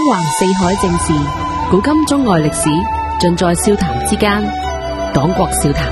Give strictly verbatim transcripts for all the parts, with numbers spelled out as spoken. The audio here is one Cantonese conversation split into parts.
橫四海政事，古今中外歷史，盡在笑談之間。黨國笑談。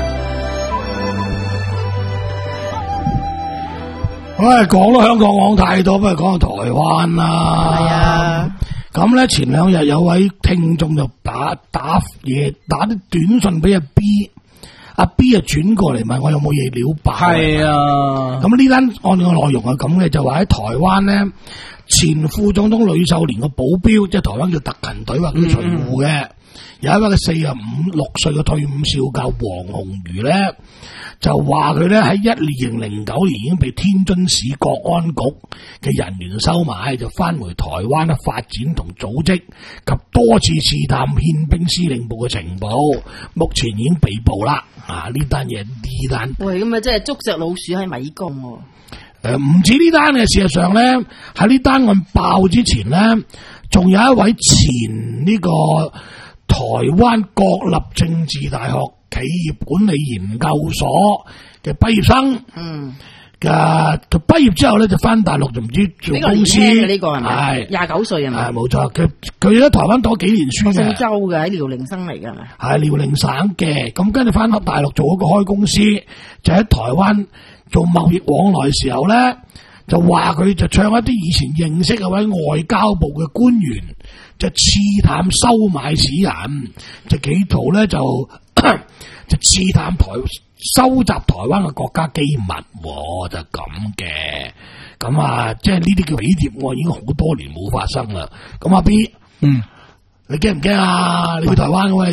唉，講咗香港講太多，不如講下台灣啦。係啊，咁咧前兩日有位聽眾就打打嘢，打啲短信俾阿 B， 阿 B 啊轉過嚟問我有冇嘢料爆。係啊，咁呢單案嘅內容係咁嘅，就話喺台灣咧，前副總統呂秀蓮個保鏢，即係台灣叫特勤隊或者隨護嘅，嗯、有一位嘅四十五六歲嘅退伍少校黃鴻儒咧。就話佢咧喺一零零九年已經被天津市國安局嘅人員收買，就翻回台灣咧發展同組織及多次試探憲兵司令部嘅情報，目前已經被捕啦。啊，呢單嘢呢單， 喂，咁啊，即係捉隻老鼠喺迷宮喎。 誒，唔止呢單嘅，事實上咧喺呢單案爆之前咧，仲有一位前呢個台灣國立政治大學企業管理研究所嘅畢業生，嗯，嘅佢畢業之後咧就翻大陸就唔知做公司，呢、這個係咪？係廿九歲係咪？係冇錯，佢佢喺台灣讀幾年書嘅， 姓周嘅喺遼寧生嚟嘅係咪？ 係遼寧省嘅，咁跟住翻到大陸做一個開公司，就喺台灣做貿易往來時候咧，就話佢就唱一啲以前認識嗰位外交部嘅官員，就刺探收買此人，就企圖咧就。就刺探台收集台灣嘅國家機密，哦、就咁嘅，咁啊，即係呢啲叫匪諜案，已經好多年冇發生啦。咁阿 B， 嗯，你驚唔驚啊？你去台灣喂，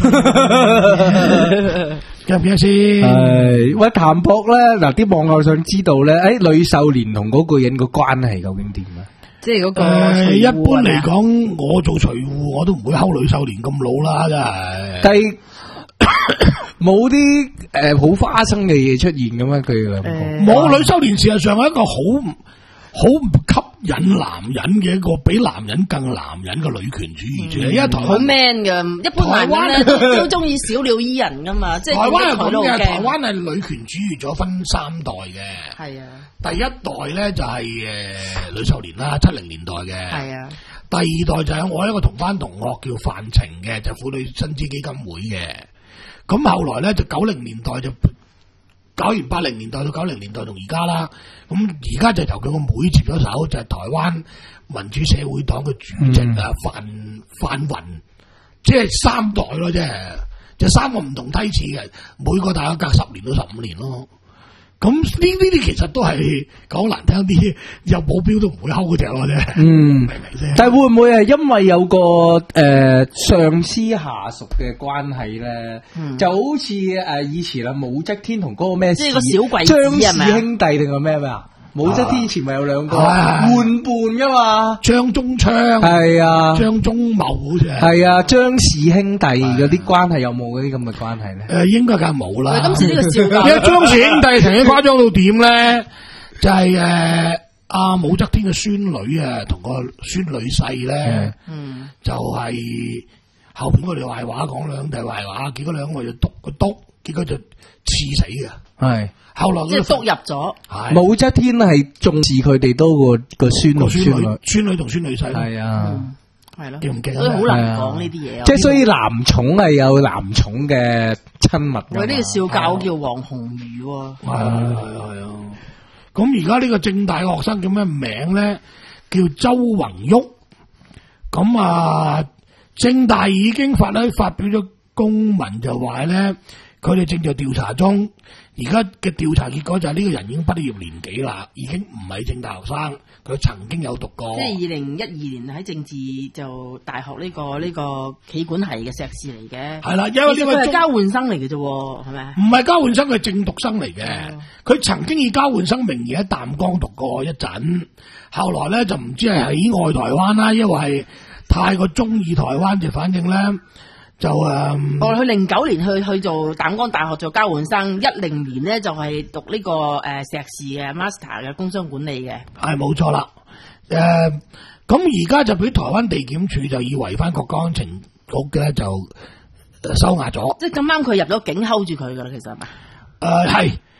驚唔驚先？ 誒，喂，譚博咧，嗱，啲網友想知道咧，誒，呂秀蓮同嗰個人個關係究竟點啊？ 即係嗰個、 呃、一般嚟講，我做隨護我都唔會睺呂秀蓮咁老啦，真係。 但係冇啲誒好花生嘅嘢出現咁樣，佢冇呂秀蓮，事實上係一個好好唔吸引男人嘅一個比男人更男人嘅女權主義者。因為台灣好 man 嘅，一般男人咧都中意小鳥依人噶嘛。即係台灣係咁嘅， 台灣係女權主義咗分三代嘅。係啊，第一代咧就係誒呂秀蓮啦，七零年代嘅。係啊，第二代就係我一個同班同學叫范晴嘅，就婦女薪資基金會嘅。咁後來咧就九零年代就搞完八零年代到九零年代同而家啦，咁而家就由佢個妹接咗手，就係、是、台灣民主社會黨嘅主席啊、嗯、范范雲，即係三代咯，即係就三個唔同梯次嘅，每個大概隔十年到十五年咯。咁呢呢啲其實都係講難聽啲，有保鏢都唔會睺嗰隻咯啫。嗯，明唔明先？ 但係會唔會係因為有個誒、呃、上司下屬嘅關係咧？嗯、就好似誒、呃、以前啊武則天同嗰個咩？即係個小貴子張氏兄弟定係咩咩啊？武則天前咪有兩個玩伴噶嘛？ 張宗昌係啊，張宗茂好似係啊，張氏兄弟嗰啲關係有冇嗰啲咁嘅關係咧？ 誒、呃，應該梗係冇啦。 今次呢個笑話， 因為張氏兄弟曾經誇張到點咧？就係誒阿武則天嘅孫女啊，同個孫女婿咧，嗯，就係後邊我哋壞話講兩弟壞話，結果兩個就篤個篤，結果就刺死嘅，係。後來即係督入咗， 武則天係重視佢哋多過個孫女、孫女、 孫女同孫女婿。係啊，係咯， 記唔記得？ 所以好難講呢啲嘢。 即係所以男寵係有男寵嘅親密。 佢呢個少教叫黃鴻儒喎。 係啊係啊係啊。咁而家呢個政大學生叫咩名咧？叫周宏旭。咁啊，政大已經發咧發表咗公文，就話咧佢哋正在調查中。而家嘅調查結果就係呢個人已經畢業年紀啦，已經唔係正大學生，佢曾經有讀過。 即係二零一二年喺政治就大學呢、這個呢、這個企管系嘅碩士嚟嘅。係啦，因為呢個係交換生嚟嘅啫，係咪？ 唔係交換生，佢係正讀生嚟嘅。佢、嗯、曾經以交換生名義喺淡江讀過一陣，後來咧就唔知係喺外台灣啦，因為係太過中意台灣，就反正咧。就誒， 我去零九年去去做淡江大學做交換生，一零年咧就係讀呢、這個誒碩、呃、士嘅 master 嘅工商管理嘅， 係冇錯啦。誒、呃，咁而家就俾台灣地檢署就以違反國家安全局咧就收押咗。 即係咁啱佢入咗境 hold 住佢噶啦，其實係咪？ 誒係、呃，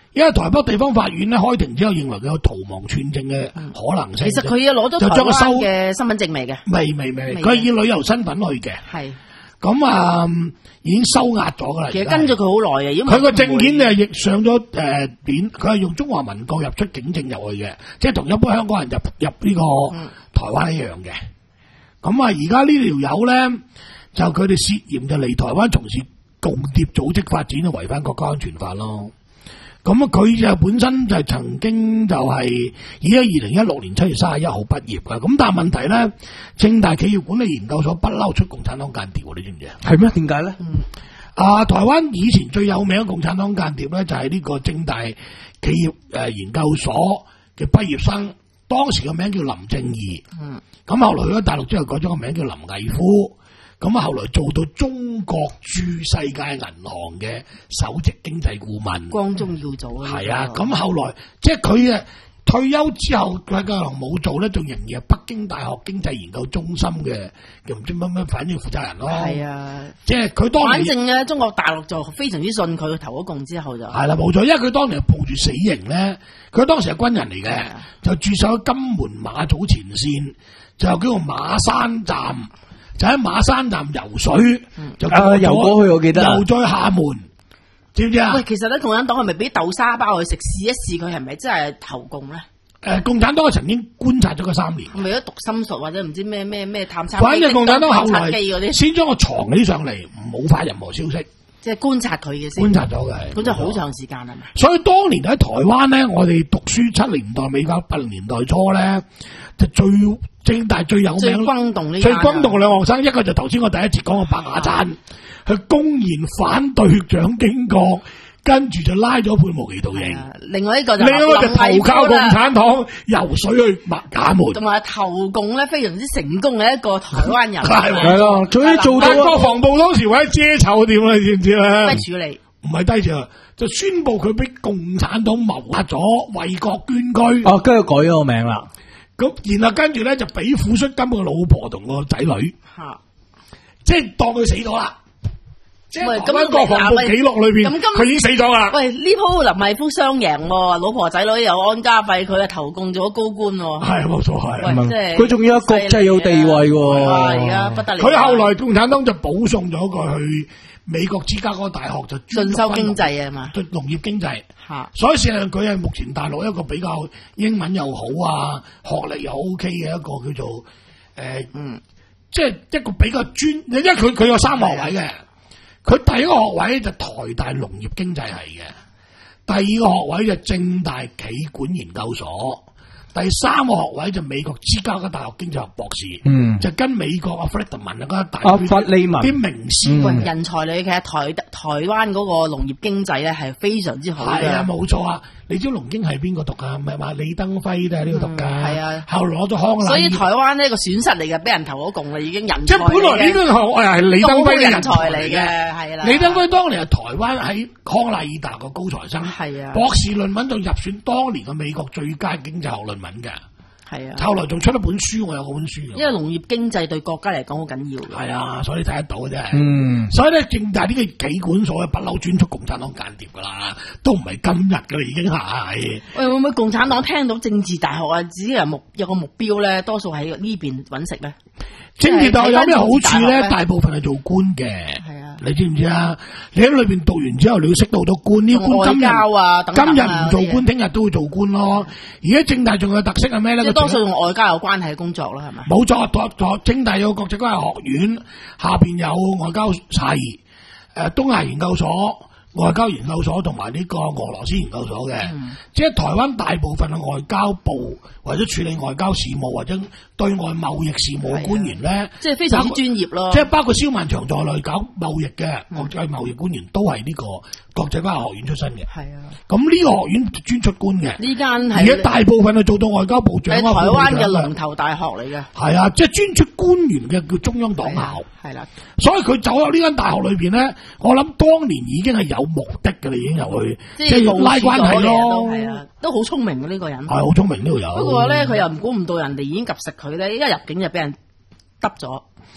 因為台北地方法院咧開庭之後認為佢有逃亡串證嘅可能性。 其實佢啊攞咗台灣嘅身份證未嘅？ 未未未，佢係以旅遊身份去嘅。 係。 咁啊，已經收押咗噶啦。 其實跟咗佢好耐嘅，因為佢個證件就亦上咗誒點，佢係用中華民國入出境證入去嘅，即係同一般香港人入入呢個台灣一樣嘅。咁啊，而家呢條友咧，就佢哋涉嫌就嚟台灣從事共諜組織發展，就違反國家安全法咯。咁啊，佢就本身就曾經就係而家二零一六年七月三十一號畢業噶。咁但係問題咧，政大企業管理研究所不嬲出共產黨間諜，你知唔知啊？ 係咩？點解咧？ 嗯，啊，台灣以前最有名嘅共產黨間諜咧，就係呢個政大企業誒研究所嘅畢業生，當時個名叫林正義。嗯，咁後來去咗大陸之後改咗個名叫林毅夫。咁啊，後來做到中國駐世界銀行嘅首席經濟顧問， 光宗耀祖啊！ 係啊，咁後來即係佢啊退休之後，佢可能冇做咧，仲仍然係北京大學經濟研究中心嘅，又唔知乜乜，反正負責人咯。係啊，即係佢當年。反正咧，中國大陸就非常之信佢，投咗共之後就係啦，冇錯，因為佢當年係抱住死刑咧，佢當時係軍人嚟嘅，就駐守喺金門馬祖前線，就叫做馬山站。就喺馬山站游水，嗯、就過游過去，我記得游再廈門，知唔知啊？ 喂，其實咧，共產黨係咪俾豆沙包佢食，試一試佢係咪真係投共咧？誒、 呃，共產黨曾經觀察咗佢三年， 為咗讀心術或者唔知咩咩咩探測， 反正共產黨後來先將我藏起上嚟，冇發任何消息， 即係觀察佢嘅先， 觀察咗嘅， 咁就好長時間係咪？ 所以當年喺台灣咧，我哋讀書七年代尾九八零年代初咧，就最。政大最有名、 最轟動呢？ 最轟動嘅兩學生，一個就頭先我第一節講嘅白雅燦，佢、啊、公然反對蔣經國，跟住就拉咗判無期徒刑。 另外一個就另外一個就投靠共產黨，游水去廈門， 同埋投共咧非常之成功嘅一個台灣人。 係咯，終於做到國防部當時為咗遮醜點啊？你知唔知咧？ 低處理唔係低處，就宣布佢俾共產黨謀殺咗，為國捐軀。 哦，跟住改咗個名啦。 咁然後跟住咧就俾撫恤金個老婆同個仔女，吓，即係當佢死咗啦。即係台灣國防部記錄裏邊，佢已經死咗啦。 喂，呢鋪林毅夫雙贏，老婆仔女又安家費，佢係投共咗高官。 係冇錯係， 即係佢仲要有國際有地位。 而家不得了。 佢後來共產黨就保送咗佢去美國芝加哥大學，就進修經濟啊嘛， 農業經濟。所以事實上佢係目前大陸一個比較英文又好啊，學歷又 OK 嘅一個叫做誒，呃、嗯，即係一個比較專，因為佢佢有三學位嘅，佢第一個學位就台大農業經濟系嘅，第二個學位就政大企管研究所。第三個學位就美國芝加哥大學經濟學博士，嗯，就跟美國阿弗利文啊嗰大阿弗利文啲名師、 嗯、人才嚟嘅。其實台台灣嗰個農業經濟咧係非常之好嘅。 係啊，冇錯啊！你知農經係邊個讀啊？唔係話李登輝都係呢個讀噶。係、嗯、啊，後來攞咗康乃。 所以台灣呢個損失嚟嘅，俾人投咗共啦，已經人才。 即係本來呢個係李登輝嘅人才嚟嘅， 係啦。 李登輝當年係台灣喺康乃爾大個高材生， 係啊， 博士論文就入選當年嘅美國最佳經濟學論文嘅。係啊，後來仲出咗本書，我有嗰本書。 因為農業經濟對國家嚟講好緊要。 係啊，所以你睇得到嘅啫。 嗯，所以咧，政大呢個企管所不嬲專出共產黨間諜噶啦，都唔係今日噶啦，已經係。喂， 會唔會共產黨聽到政治大學啊，自己有目有個目標咧，多數喺呢邊揾食咧？ 政治大學有咩好處咧？大部分係做官嘅。係啊，你知唔知啊？你喺裏邊讀完之後，你要識到好多官，呢官今日啊， 今日唔做官，聽日都會做官咯。而家政大仲有特色係咩咧？ 即係多數同外交有關係嘅工作啦，係咪？ 冇錯，政大有國際關係學院，下邊有外交系，誒、呃，東亞研究所。外交研究所同埋呢個俄羅斯研究所嘅，嗯、即係台灣大部分嘅外交部或者處理外交事務或者對外貿易事務嘅官員咧， 即係非常之專業咯。 即係包括蕭萬長在內搞貿易嘅國際貿易官員都係呢個國際關係學院出身嘅。係啊，咁呢個學院專出官嘅。呢間係而家大部分係做到外交部長啊， 台灣嘅龍頭大學嚟嘅。係啊，即係專出官員嘅叫中央黨校。係啦，所以佢走入呢間大學裏邊咧，我諗當年已經係有目的嘅，你已經入去，即係要拉關係咯。係啊， 都好聰明嘅呢個人。係好聰明呢個人。 不過咧，佢又唔估唔到人哋已經及食佢咧，一入境就俾人揼咗。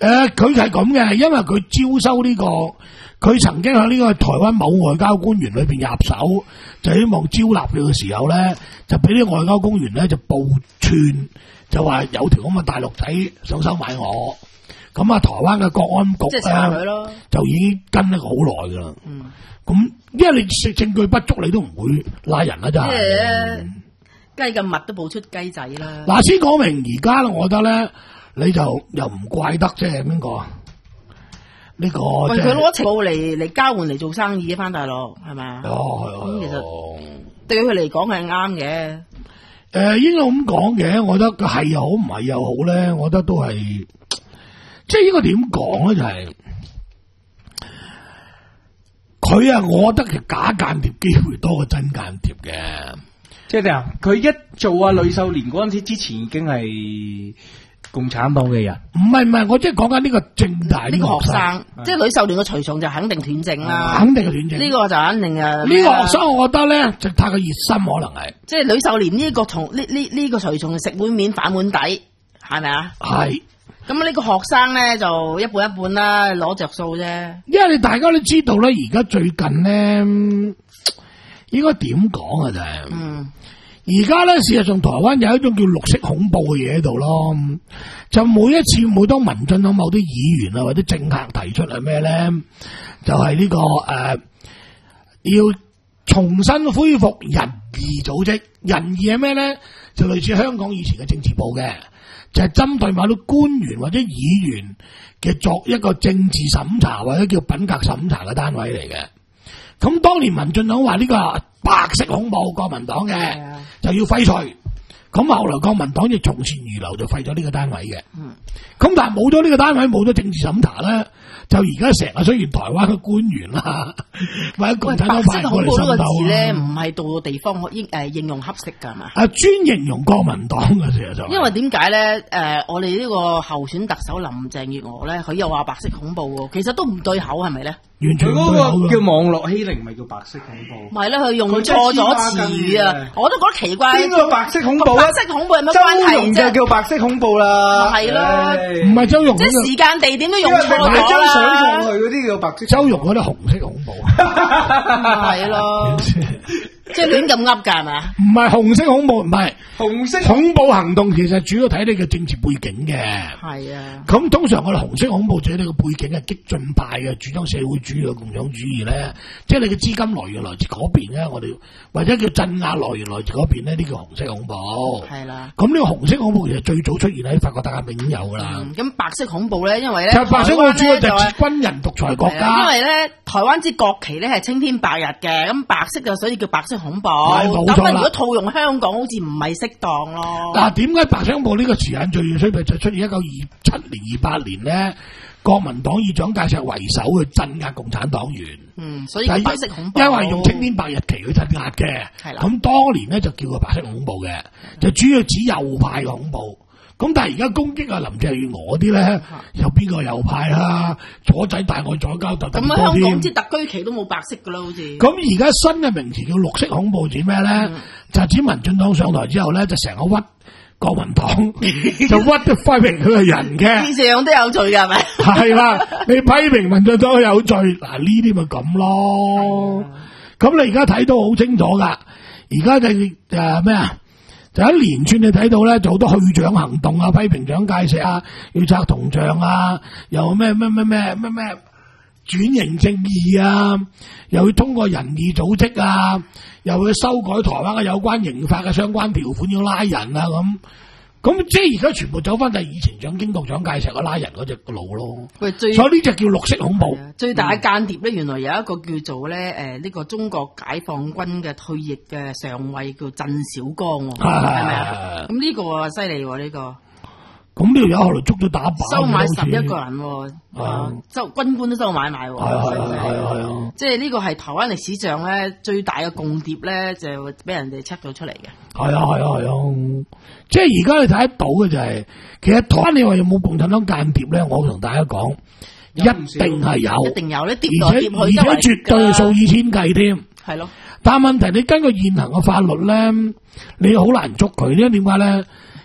誒，佢係咁嘅，因為佢招收呢、這個，佢曾經喺呢個台灣某外交官員裏邊入手，就希望招納佢嘅時候咧，就俾啲外交官員咧就報串，就話有條咁嘅大陸仔想收買我。咁啊，台灣嘅國安局咧就已經跟咗好耐噶啦。嗯，咁因為你食證據不足，你都唔會拉人啦，真係。 雞咁密都報出雞仔啦。 嗱，先講明而家我覺得咧。你就又唔怪得即係邊個？呢、這個喂，佢攞情報嚟嚟交換嚟做生意翻大陸係咪啊？ 哦，係啊。 咁其實對佢嚟講係啱嘅。誒、 呃，應該咁講嘅，我覺得係又好唔係又好咧，我覺得都係，即係應該點講咧？就係、是、佢啊，我覺得係假間諜機會多過真間諜嘅。 即係點啊？佢一做阿呂秀蓮嗰陣時之前已經係共產黨嘅人， 唔係唔係，我即係講緊呢個政大呢個學生， 即係呂秀蓮個隨從就肯定斷正啦， 肯定係斷正。呢個就肯定啊！呢個學生我覺得咧就太過熱心，可能係即係呂秀蓮呢個從呢呢呢個隨從食碗面反碗底，係咪啊？ 係。 咁呢個學生咧就一半一半啦，攞着數啫。 因為你大家都知道咧，而家最近咧應該點講啊？就係嗯。而家咧，事實上台灣有一種叫綠色恐怖嘅嘢喺度咯，就每一次每當民進黨某啲議員啊或者政客提出係咩咧，就係、是、呢、這個誒、呃、要重新恢復人義組織，人義係咩咧？就類似香港以前嘅政治部嘅，就係、是、針對某啲官員或者議員嘅作一個政治審查或者叫品格審查嘅單位嚟嘅。咁當年民進黨話呢個白色恐怖，國民黨嘅就要廢除。咁後來國民黨亦從善如流，就廢咗呢個單位嘅。嗯。咁但係冇咗呢個單位，冇咗政治審查咧，就而家成日雖然台灣嘅官員啦，或者共產黨派過嚟滲透咧，唔係到個地方應誒應用合適㗎嘛？ 啊，專形容國民黨嘅事實上。 因為點解咧？誒，我哋呢個候選特首林鄭月娥咧，佢又話白色恐怖喎，其實都唔對口，係咪咧？ 完全嗰個叫網絡欺凌，咪叫白色恐怖？ 唔係咧，佢用錯咗詞語啊！我都覺得奇怪。 邊個白色恐怖？ 白色恐怖有乜關係啫？ 周融就叫白色恐怖啦。 係咯， 唔係周融。 即係時間地點都用錯咗啦。 張相上去嗰啲叫白色。 周融嗰啲紅色恐怖。 係咯。即係亂咁噏㗎係嘛？ 唔係紅色恐怖，唔係紅色恐怖行動，其實主要睇你嘅政治背景嘅。 係啊。咁通常我哋紅色恐怖者呢個背景係激進派嘅，主張社會主義嘅共產主義咧，即係你嘅資金來源來自嗰邊咧，我哋或者叫鎮壓來源來自嗰邊咧，呢叫紅色恐怖。係啦。咁呢個紅色恐怖其實最早出現喺法國大革命已經有㗎啦。咁、嗯、 白色恐怖咧，因為咧， 白色恐怖主要就係軍人獨裁國家。 因為咧，台灣之國旗咧係青天白日嘅，咁白色就所以叫白色恐怖。咁如果套用香港，好似唔係適當咯。嗱，點解白色恐怖呢個詞眼最衰就出現一九二七年、二八年咧？國民黨以蔣介石為首去鎮壓共產黨員。嗯，所以白色恐怖，因為用青天白日旗去鎮壓嘅。係啦。咁當年咧就叫佢白色恐怖嘅，就主要指右派嘅恐怖。咁但係而家攻擊啊林鄭月娥啲咧，有邊個右派啦？左仔大愛左交特咁多添。咁香港啲特區旗都冇白色噶啦，好似。咁而家新嘅名詞叫綠色恐怖，指咩咧？嗯、就指民進黨上台之後咧，就成個屈國民黨，就屈咗批評佢嘅人嘅。以上都有罪㗎，係咪？係啦，你批評民進黨有罪，嗱呢啲咪咁咯。咁、嗯、你而家睇到好清楚㗎，而家就誒咩啊？就一連串你睇到咧，就好多去蔣行動啊，批評蔣介石啊，要拆銅像啊，又咩咩咩咩咩咩轉型正義啊，又要通過人義組織啊，又要修改台灣嘅有關刑法嘅相關條款，要拉人啊咁。咁即係而家全部走翻就係以前蔣經國、蔣介石個拉人嗰隻路咯。喂，所以呢隻叫綠色恐怖。最大嘅間諜咧，原來有一個叫做咧誒呢、呃這個中國解放軍嘅退役嘅上尉叫鄭小剛，係咪啊？咁呢個犀利喎呢個。咁呢條友後來捉咗打靶，收買十一個人，啊，收軍官都收買埋，係啊係啊係啊，即係呢個係台灣歷史上咧最大嘅共諜咧，就俾人哋 check 到出嚟嘅。係啊係啊係啊，即係而家你睇得到嘅就係、是，其實台灣你話有冇共產黨間諜咧？我同大家講，一定係有，一定有咧，而且而且絕對係數以千計添。係咯，但係問題你根據現行嘅法律咧，你好難捉佢，因為點解咧？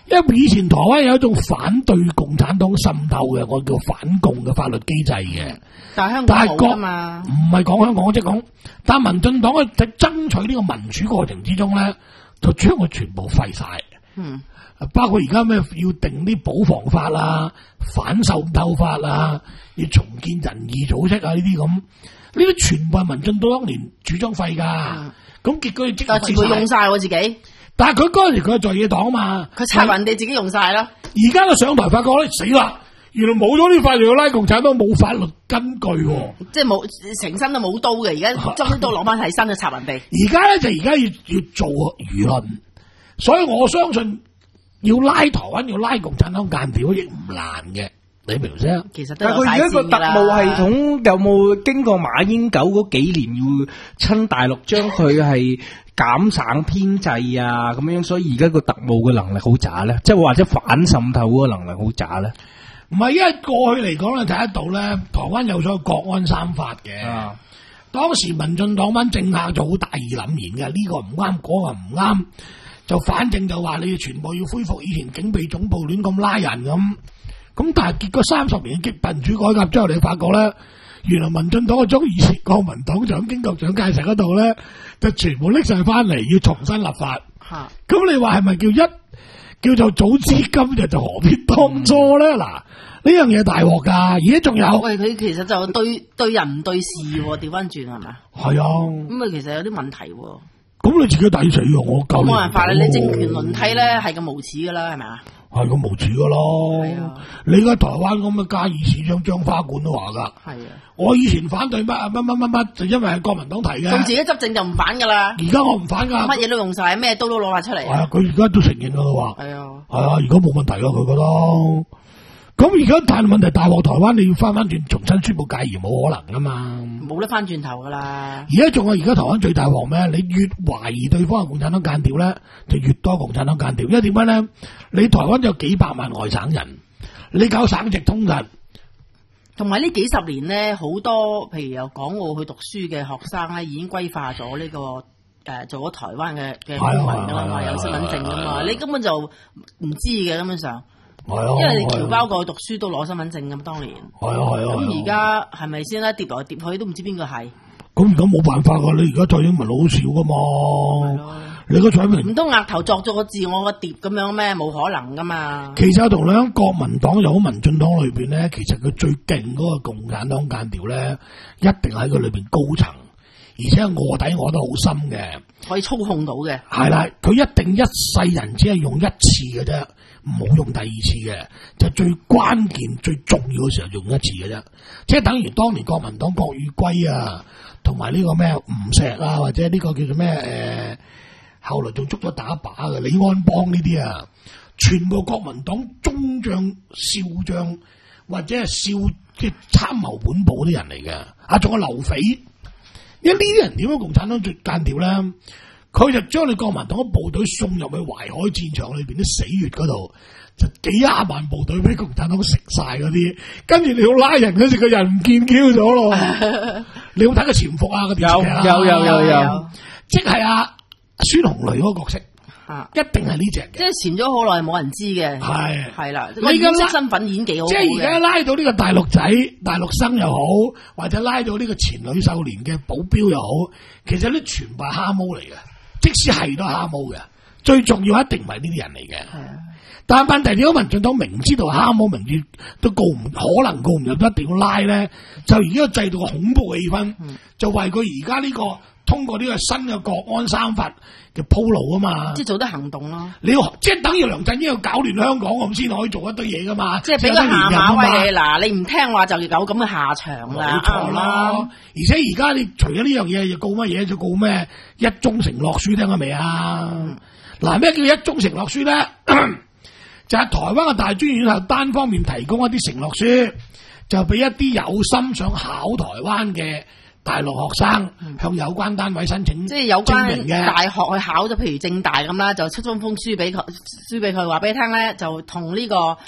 因為以前台灣有一種反對共產黨滲透嘅，我叫反共嘅法律機制嘅。 但係香港冇啊嘛， 唔係講香港，即係講，但係民進黨喺爭取呢個民主過程之中咧，就將佢全部廢晒。 嗯， 包括而家咩要定啲保防法啊、反滲透法啊，要重建人義組織啊呢啲咁，呢啲全部係民進黨當年主張廢噶。咁、嗯、結果即係佢用晒我自己。 但係佢嗰陣時佢係在野黨啊嘛， 佢拆人哋自己用晒啦。 而家佢上台發覺咧死啦，原來冇咗呢法律要拉共產黨冇法律根據、啊嗯，即係冇成身都冇刀嘅，而家將啲刀攞翻起身去插人哋。 而家咧就而家要要做輿論，所以我相信要拉台灣要拉共產黨間諜亦唔難嘅，你明唔明先？ 其實但係佢而家個特務系統有冇經過馬英九嗰幾年要親大陸將佢係？減省編制啊，咁樣，所以而家個特務嘅能力好渣咧，即係或者反滲透嗰個能力好渣咧。 唔係，因為過去嚟講咧睇得到咧，台灣有所謂國安三法嘅。啊，當時民進黨班政客就好大義凜然嘅，呢、這個唔啱，嗰、那個唔啱，就反正就話你哋全部要恢復以前警備總部亂咁拉人咁。咁但係結果三十年嘅激民主改革之後，你發覺咧，原來民進黨嘅中以前國民黨長經國蔣介石嗰度咧，就全部拎晒翻嚟，要重新立法。吓、啊，咁你話係咪叫一叫做早知今日就何必當初咧？嗱、嗯，呢樣嘢大鑊噶，而家仲有。 喂，佢其實就對對人唔對事，調翻轉係咪？係啊。 咁啊，其實有啲問題。 咁你自己抵死啊！我救冇辦法啦，你政權輪替咧係咁無恥噶啦，係咪啊？ 係咁無恥噶咯。係啊。你而家台灣咁嘅嘉義市長張花冠都話噶。係啊。我以前反對乜乜乜乜乜，就因為係國民黨提嘅。佢自己執政就唔反噶啦。而家我唔反噶。乜嘢都用晒，咩刀都攞晒出嚟。係啊，佢而家都承認噶啦話。係啊。係啊，而家冇問題咯，佢覺得。咁而家但係問題大鑊，台灣你要翻翻轉重新宣布戒嚴冇可能噶嘛？冇得翻轉頭噶啦！而家仲有而家台灣最大鑊咩？你越懷疑對方係共產黨間諜咧，就越多共產黨間諜。因為點解咧？你台灣有幾百萬外省人，你搞省直通人，同埋呢幾十年咧，好多譬如由港澳去讀書嘅學生咧，已經歸化咗呢、這個誒、呃、做咗台灣嘅嘅公民噶啦嘛，有身份證噶嘛，你根本就唔知嘅根本上。係啊，因為你僑胞過去讀書都攞身份證咁，當年係啊係啊。咁而家係咪先啦？疊來疊去都唔知邊個係。咁而家冇辦法噶，你而家蔡英文好少噶嘛？你個蔡英文唔通額頭作咗個字我個疊咁樣咩？冇可能噶嘛。其實同兩國民黨又好民進黨裏邊咧，其實佢最勁嗰個共產黨間諜咧，一定喺佢裏邊高層，而且臥底臥得好深嘅，可以操控到嘅。係啦，佢一定一世人只係用一次嘅啫。唔好用第二次嘅，就最關鍵、最重要嘅時候用一次嘅啫。即係等於當年國民黨郭裕圭啊，同埋呢個咩吳石啊，或者呢個叫做咩誒、呃，後來仲捉咗打靶嘅李安邦呢啲啊，全部國民黨中將、少將或者係少即係參謀本部啲人嚟嘅。啊，仲有劉匪，因為呢啲人點樣共產黨最間諜咧？佢就將你國民黨嘅部隊送入去淮海戰場裏邊啲死穴嗰度，就幾廿萬部隊俾共產黨食晒嗰啲，跟住你要拉人嗰時，個人唔見 Q 咗咯。你有睇個潛伏啊？個電視劇啊？有有有有，有，即係阿孫紅雷嗰個角色，啊、一定係呢隻嘅。即係潛咗好耐冇人知嘅，係係啦。你而家身份演幾好，即係而家拉到呢個大陸仔、大陸生又好，或者拉到呢個前女秀蓮嘅保鏢又好，其實呢全部係蝦毛嚟嘅。即使係都係蝦毛嘅，最重要一定唔係呢啲人嚟嘅。但係問題，如果民進黨明知道蝦毛明知都告唔可能告唔入，一定要拉咧，就而家制度嘅恐怖氣氛，嗯、就為佢而家呢個通過呢個新嘅國安三法嘅鋪路啊嘛。即係做得行動咯。你要即係等於梁振英要搞亂香港咁先可以做一堆嘢噶嘛。即係俾個下馬威你，嗱，你唔聽話就有咁嘅下場啦。冇錯啦。嗯、而且而家你除咗呢樣嘢，又告乜嘢？就告咩？一中承諾書聽過未啊？嗱、嗯，咩叫一中承諾書咧？就係台灣嘅大專院校單方面提供一啲承諾書，就俾一啲有心想考台灣嘅大陸學生向有關單位申請，即係有關大學去考咗，譬如政大咁啦，就出封封書俾佢，書俾佢話俾你聽咧，就同呢、這個誒、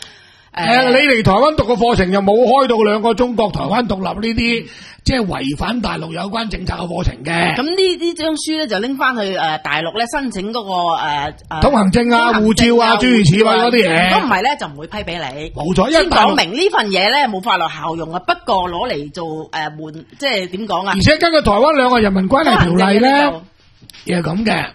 誒，你嚟台灣讀個課程又冇開到兩個中國台灣獨立呢啲，即係違反大陸有關政策嘅課程嘅。 咁呢呢張書咧就拎翻去誒大陸咧申請嗰個誒誒通行證啊、護照啊、諸如此類嗰啲嘢。 如果唔係咧就唔會批俾你。 冇錯， 先講明呢份嘢咧冇法律效用啊，不過攞嚟做誒換，即係點講啊？ 而且根據台灣兩個人民關係條例咧，亦係咁嘅。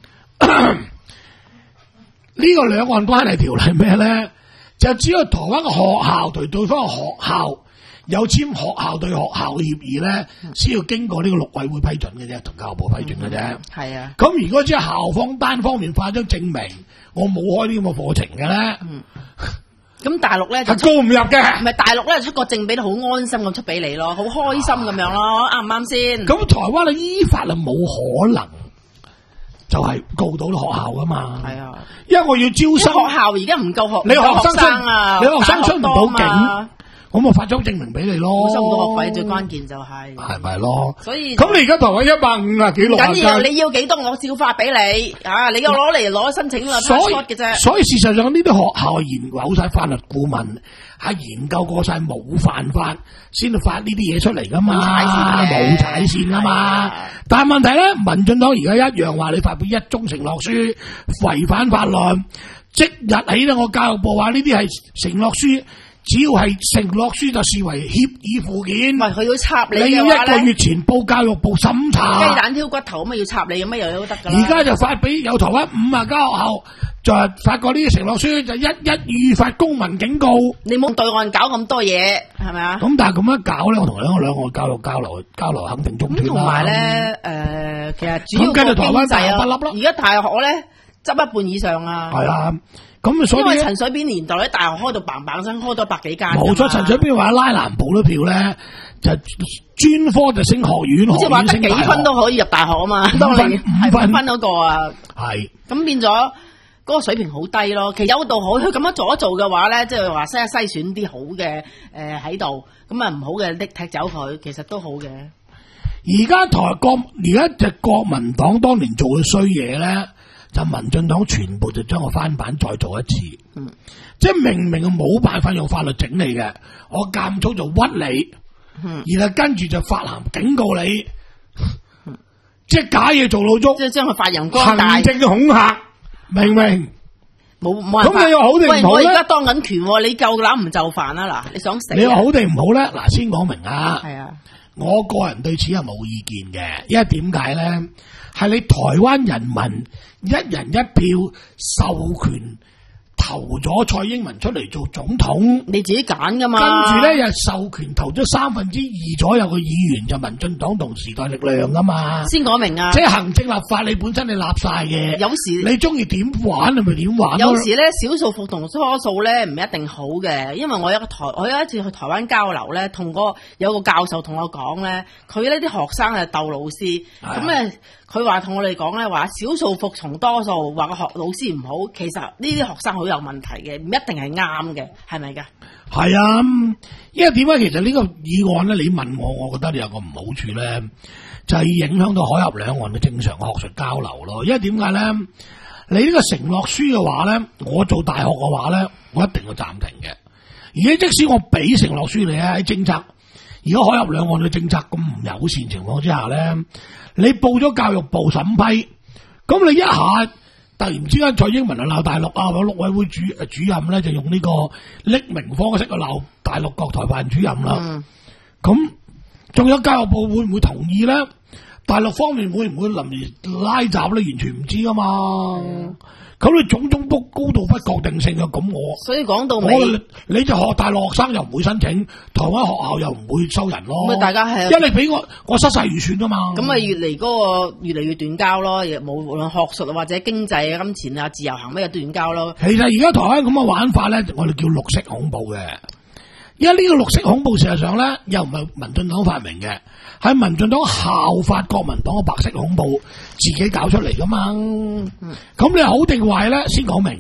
呢個兩岸關係條例咩咧？就只有台灣嘅學校對對方嘅學校有簽學校對學校嘅協議咧，先、嗯、要經過呢個陸委會批准嘅啫，同教育部批准嘅啫。係、嗯、啊。咁如果只係校方單方面發張證明，我冇開呢咁嘅課程嘅咧，咁、嗯、大陸咧就告唔入嘅。唔係大陸咧出個證俾你，好安心咁出俾你咯，好開心咁樣咯，啱唔啱先？咁台灣嘅依法啊冇可能。就係告到啲學校噶嘛，係啊，因為我要招生，學校而家唔夠學，你學生生啊，你學生出唔到境，咁我發張證明俾你咯，收到學費最關鍵就係，係咪咯？所以咁你而家台灣一百五啊幾六啊，緊要你要幾多我照發俾你啊！你又攞嚟攞申請啦，所以嘅啫。所以事實上呢啲學校研究晒法律顧問。係研究過晒冇犯法，先至發呢啲嘢出嚟噶嘛，冇踩線噶嘛。但係問題咧，民進黨而家一樣話你發表一中承諾書違反法律，即日起咧，我教育部話呢啲係承諾書，只要係承諾書就視為協議附件。唔係佢要插你，你要一個月前報教育部審查。雞蛋挑骨頭咁啊，要插你咁乜又都得噶啦。而家就發俾有台灣五啊間學校。就發過呢啲承諾書，就一一預發公民警告。你冇對岸搞咁多嘢，係咪啊？咁但係咁樣搞咧，我同兩個兩岸交流交流交流肯定中斷啦。同埋咧，誒，其實主要個經濟啊，而家大學咧執一半以上啊。係啊，咁所以因為陳水扁年代咧，大學開到嘭嘭聲，開咗百幾間。冇錯，陳水扁話拉南部啲票咧，就專科就升學院，好似話得幾分都可以入大學啊嘛。五分五分嗰個啊，係咁變咗。嗰個水平好低咯，其實有度好，佢咁樣做一做嘅話咧，即係話篩篩選啲好嘅誒喺度，咁啊唔好嘅拎踢走佢，其實都好嘅。而家台國而家隻國民黨當年做嘅衰嘢咧，就民進黨全部就將個翻版再做一次，嗯，即係明明冇辦法用法律整你嘅，我監粗就屈你，嗯，然後跟住就發函警告你，嗯，即係假嘢做老足，即係將佢發揚光大，行政嘅恐嚇。明唔明？冇冇辦法。咁你又好定唔好咧？我而家當緊權，你夠膽唔就範啊？嗱，你想死？你話好定唔好咧？嗱，先講明啊。係啊。我個人對此係冇意見嘅，因為點解咧？係你台灣人民一人一票授權投咗蔡英文出嚟做總統，你自己揀噶嘛？跟住咧又授權投咗三分之二左右嘅議員就民進黨同時代力量噶嘛？先講明啊！即係行政立法，你本身你立晒嘅，有時你中意點玩你咪點玩。有時咧少數服同多數咧唔一定好嘅，因為我有個台，我有一次去台灣交流咧，同個有個教授同我講咧，佢呢啲學生係鬥老師，咁咧佢話同我哋講咧話少數服從多數，話個學老師唔好，其實呢啲學生好有問題嘅，唔一定係啱嘅，係咪噶？係啊，因為點解其實呢個議案咧，你問我，我覺得你有個唔好處咧，就係、是、影響到海峽兩岸嘅正常學術交流咯。因為點解咧？你呢個承諾書嘅話咧，我做大學嘅話咧，我一定要暫停嘅。而家即使我俾承諾書你咧，喺政策，而家海峽兩岸嘅政策咁唔友善情況之下咧，你報咗教育部審批，咁你一下。突然之間，蔡英文就鬧大陸啊！我陸委會主主任咧就用呢個匿名方式去鬧大陸各台辦主任啦。咁仲、嗯、有教育部會唔會同意咧？大陸方面會唔會臨時拉閘咧？完全唔知噶嘛。咁、嗯、你種種都高度不確定性嘅，咁我所以講到尾，你就學大陸學生又唔會申請，台灣學校又唔會收人咯。咁大家係，因為你俾我，我失晒預算啊嘛。咁咪越嚟嗰個越嚟越斷交咯，亦冇無論學術或者經濟啊、金錢啊、自由行乜嘢斷交咯。其實而家台灣咁嘅玩法咧，我哋叫綠色恐怖嘅。因為呢個綠色恐怖事實上咧，又唔係民進黨發明嘅，係民進黨效法國民黨嘅白色恐怖自己搞出嚟噶嘛。咁、嗯、你好定壞咧？先講明，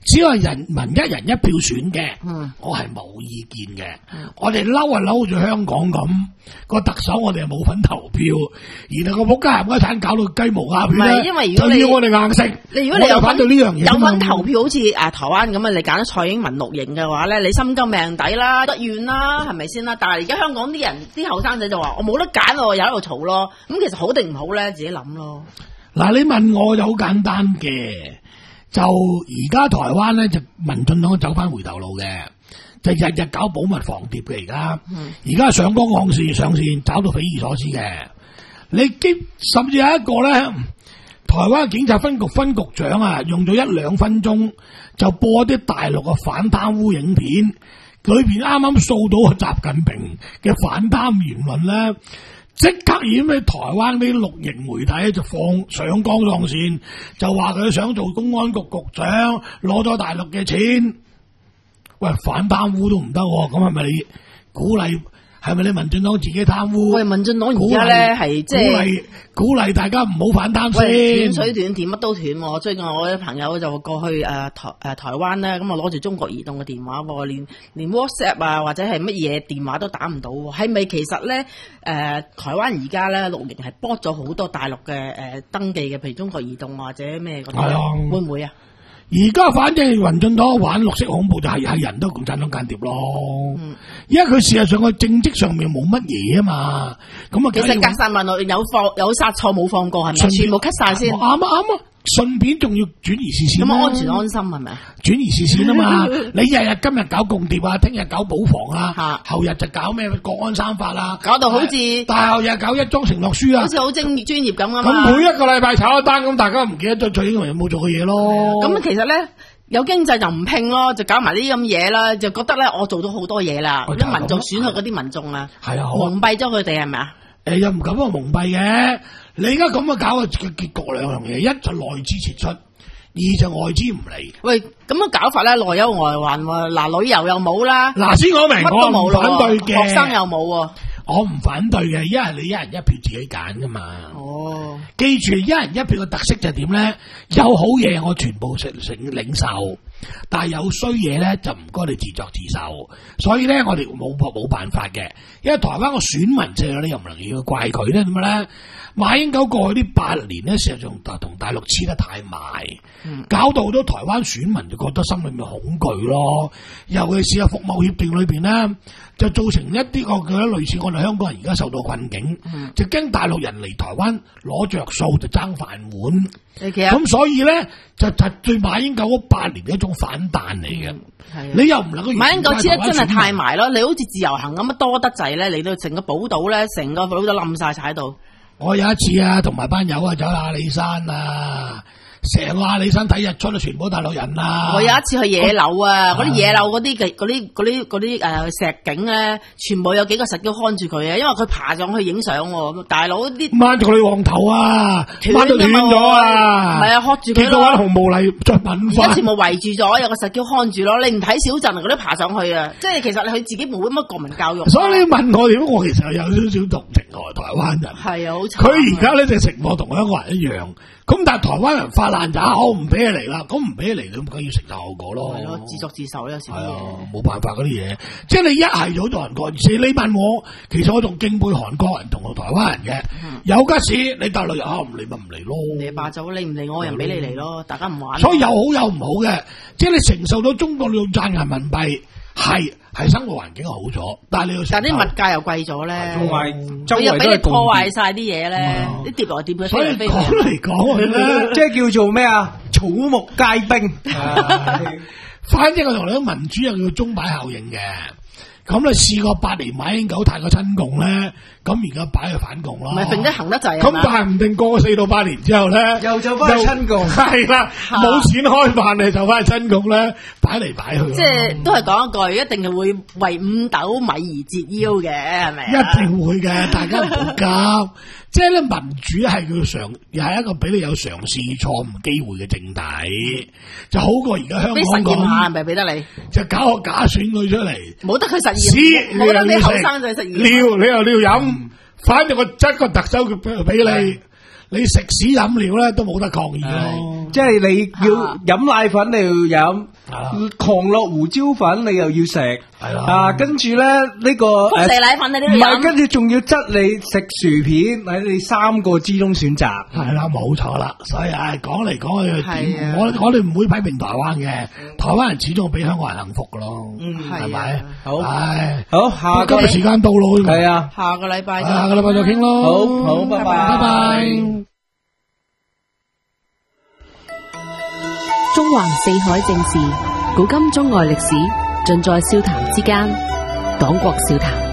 只要係人民一人一票選嘅， 嗯， 我係冇意見嘅。嗯、我哋嬲啊嬲住香港咁，個特首我哋又冇份投票，然後個仆街冚家鏟搞到雞毛鴨血咧， 因為如果你就要我哋硬食。 你如果你有反對呢樣嘢， 有份投票好似誒台灣咁啊，你揀咗蔡英文綠營嘅話咧，你心甘命抵啦，得怨啦，係咪先啦？但係而家香港啲人啲後生仔就話我冇得揀喎，又喺度嘈咯。咁其實好定唔好咧，自己諗咯。嗱， 你問我就好簡單嘅。就而家台灣咧就民進黨走翻回頭路嘅，就日日搞保密防諜嘅而家，而家、嗯、上綱岸線上線找到匪夷所思嘅。你基甚至有一個咧，台灣警察分局分局長啊，用咗一兩分鐘就播啲大陸嘅反貪污影片，裏邊啱啱掃到個習近平嘅反貪言論咧。即刻已經喺台灣啲綠營媒體就放上綱上線，就話佢想做公安局局長，攞咗大陸嘅錢，喂，反貪污都唔得，咁係咪你鼓勵？係咪你民進黨自己貪污？喂， 民進黨而家咧係即係鼓勵鼓勵大家唔好反貪先。 斷水斷電乜都斷。最近我啲朋友就過去誒、呃、台誒、呃、台灣咧，咁啊攞住中國移動嘅電話，連連 WhatsApp 啊或者係乜嘢電話都打唔到。係咪其實咧誒、呃、台灣而家咧綠營係剝咗好多大陸嘅誒、呃、登記嘅，譬如中國移動或者咩嗰啲， 係啊， 會唔會啊？ 而家反正民進黨玩綠色恐怖就係係人都共產黨間諜咯，嗯、因為佢事實上個政績上面冇乜嘢啊嘛，咁啊其實隔山問路有放有殺錯冇放過係咪？便全部 cut 晒先， 啱啊啱啊！順便仲要轉移視線， 咁安全安心係咪？ 轉移視線啊嘛！你日日今日搞共諜啊，聽日搞保防啊，後日就搞咩國安三法啊， 搞到好似大後日搞一樁承諾書啊， 好似好精專業咁啊嘛！ 咁每一個禮拜炒一單，咁大家唔記得咗蔡英文有冇做嘅嘢咯？ 咁其實咧有經濟就唔拼咯，就搞埋呢啲咁嘢啦，就覺得咧我做到好多嘢啦，啲民眾選去嗰啲民眾啊，係啊，蒙蔽咗佢哋係咪啊？ 誒，又唔敢話蒙蔽嘅，你而家咁樣搞嘅結局兩樣嘢，一就內資撤出。二就外資唔嚟， 喂，咁樣搞法咧，內憂外患喎。嗱，旅遊又冇啦， 嗱，先講明，我唔反對嘅， 學生又冇， 我唔反對嘅，因為你一人一票自己揀噶嘛。哦，記住，一人一票嘅特色就係點咧？有好嘢我全部承承領受，但係有衰嘢咧就唔該你自作自受。所以咧，我哋冇冇辦法嘅，因為台灣個選民制你又唔能夠怪佢咧，點解咧？馬英九過去呢八年咧，事實上同大陸黐得太埋，嗯、搞到好多台灣選民就覺得心裏面恐懼咯。尤其是喺服務協定裏邊咧，就造成一啲個嘅類似我哋香港人而家受到困境，嗯、就驚大陸人嚟台灣攞着數就爭飯碗。咁所以咧就就對馬英九嗰八年嘅一種反彈嚟嘅。嗯、你又唔能夠馬英九黐得真係太埋咯。你好似自由行咁啊，多得滯咧，嚟到成個寶島咧，成個島都冧晒踩到。 我有一次啊，同埋班友啊，走阿里山啊，成個阿里山睇日出都全部大陸人啊。 我有一次去野柳啊，嗰啲野柳嗰啲嘅嗰啲嗰啲嗰啲誒石景咧，全部有幾個石雕看住佢啊，因為佢爬上去影相喎。大佬啲掹住佢黃頭啊，掹到斷咗啊， 唔係啊，喝住佢咯。 見到啲紅毛嚟再問翻， 全部圍住咗，有個石雕看住咯。你唔睇小鎮嗰啲爬上去啊，即係其實佢自己冇乜國民教育。 所以你問我點，我其實有少少同情我台灣人。 係啊，好慘。 佢而家呢隻情況同香港人一樣。咁但係台灣人發爛渣，我唔俾你嚟啦，咁唔俾你嚟，咁梗要承受後果咯。 係咯，自作自受有時。係啊， 冇辦法嗰啲嘢，即係你一係就好韓國，而且你問我，其實我仲敬佩韓國人同台灣人嘅。嗯、有吉事你大陸人唔嚟咪唔嚟咯。你霸走，你唔嚟我又唔俾你嚟咯，大家唔玩。所以有好有唔好嘅，即係你承受到中國用賺人民幣。係係生活環境好咗，但係你要但啲物價又貴咗咧，同埋佢又俾你破壞晒啲嘢咧，啲跌來跌去，所以講嚟講去咧， 即係叫做咩啊？草木皆兵。 反正我同你講，民主又叫鐘擺效應嘅。咁你試過八年馬英九太過親共咧，咁而家擺去反共咯。唔係定得行得滯啊！咁但係唔定過四到八年之後咧， 又就翻去親共。 係啦，冇錢開飯你就翻去親共咧，擺嚟擺去。 即係都係講一句，一定係會為五斗米而折腰嘅，係咪？ 一定會嘅，大家唔好急。即係咧，民主係叫嘗，又係一個俾你有嘗試錯誤機會嘅政體，就好過而家香港咁。俾實驗下係咪俾得你？就搞個假選舉出嚟，冇得佢實驗，冇得你後生仔實驗。料你又料飲，反正我執個特首俾俾你，你食屎飲料咧都冇得抗議咯。 即係你要飲奶粉，你要飲。狂樂胡椒粉你又要食，係啦，啊，跟住咧呢個福地奶粉你都要飲， 唔係，跟住仲要質你食薯片，喺你三個之中選擇， 係啦，冇錯啦。所以唉，講嚟講去點，我我哋唔會批評台灣嘅，台灣人始終比香港人幸福噶咯， 嗯， 係咪？ 好， 唉， 好，下今日時間到咯， 係啊， 下個禮拜， 下個禮拜再傾咯， 好好，拜拜， 拜拜。 中環四海正事，古今中外歷史，盡在笑談之間。講國笑談。